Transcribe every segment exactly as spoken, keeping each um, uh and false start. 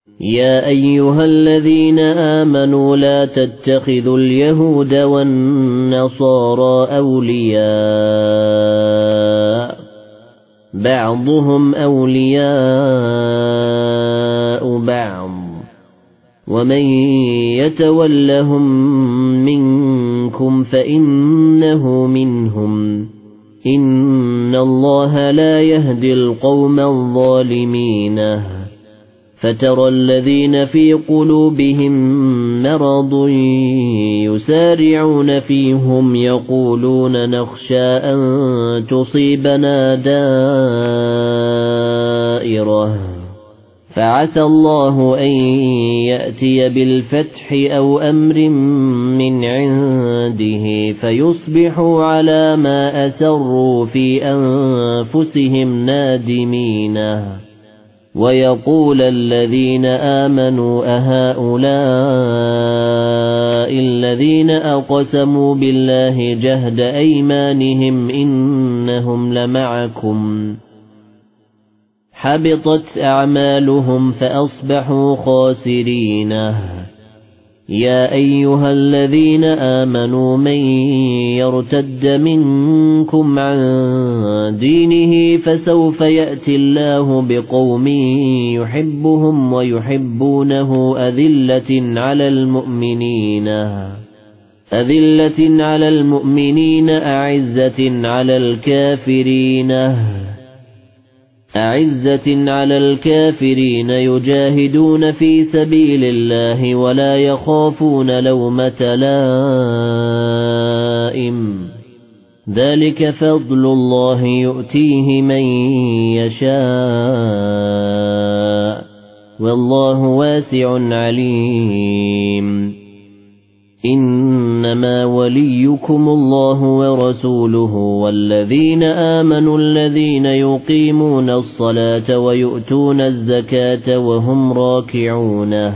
يا أيها الذين آمنوا لا تتخذوا اليهود والنصارى أولياء بعضهم أولياء بعض ومن يتولهم منكم فإنه منهم إن الله لا يهدي القوم الظالمين فترى الذين في قلوبهم مرض يسارعون فيهم يقولون نخشى أن تصيبنا دائرة فعسى الله أن يأتي بالفتح أو أمر من عنده فيصبحوا على ما أسروا في أنفسهم نادمين ويقول الذين آمنوا أهؤلاء الذين أقسموا بالله جهد أيمانهم إنهم لمعكم حبطت أعمالهم فأصبحوا خاسرين يا أيها الذين آمنوا من يرتد منكم عن دينه فسوف يأتي الله بقوم يحبهم ويحبونه أذلة على المؤمنين أذلة على المؤمنين أعزة على الكافرين أعزة على الكافرين يجاهدون في سبيل الله ولا يخافون لومة لائم ذلك فضل الله يؤتيه من يشاء والله واسع عليم إنما وليكم الله ورسوله والذين آمنوا الذين يقيمون الصلاة ويؤتون الزكاة وهم راكعون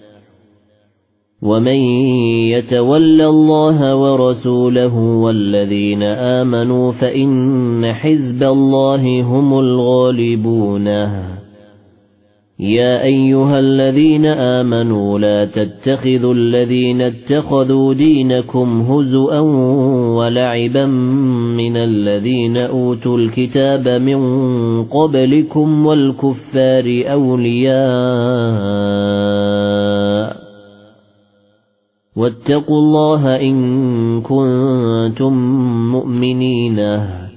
ومن يتول الله ورسوله والذين آمنوا فإن حزب الله هم الغالبون يا أيها الذين آمنوا لا تتخذوا الذين اتخذوا دينكم هزؤا ولعبا من الذين أوتوا الكتاب من قبلكم والكفار أولياء واتقوا الله إن كنتم مؤمنين